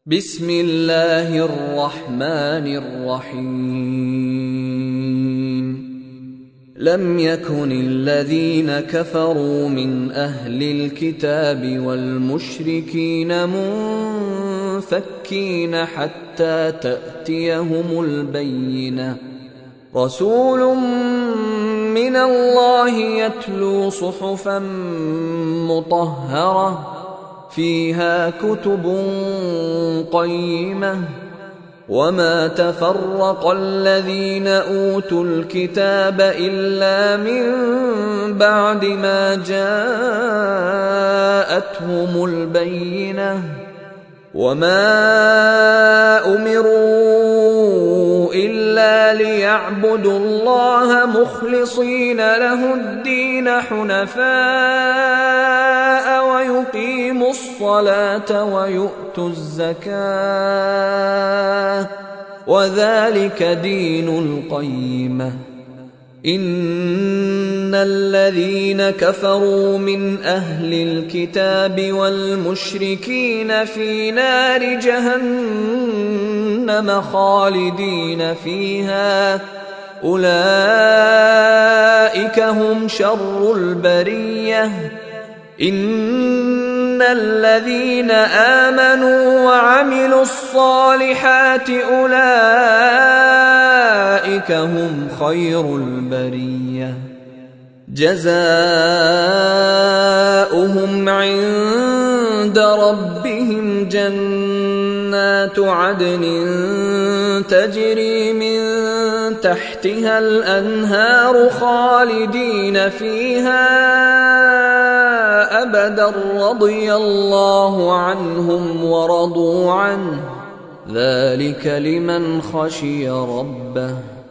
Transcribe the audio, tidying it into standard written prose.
بسم الله الرحمن الرحيم لم يكن الذين كفروا من أهل الكتاب والمشركين منفكين حتى تأتيهم البينة رسول من الله يتلو صحفا مطهرة فيها كتب قيمة وما تفرق الذين أوتوا الكتاب إلا من بعد ما جاءتهم البينة وما أمروا إلا ليعبدوا الله مخلصين له الدين حنفاء ويقيموا الصلاة ويؤتوا الزكاة وذلك دين القيمة إن الذين كفروا من أهل الكتاب والمشركين في نار جهنم خالدين فيها أولئك هم شر البرية إن الذين آمنوا وعملوا الصالحات أولئك هم خير البرية جزاؤهم عند ربهم جنات عدن تجري من تحتها الأنهار خالدين فيها أبدا رضي الله عنهم ورضوا عنه ذلك لمن خشي ربه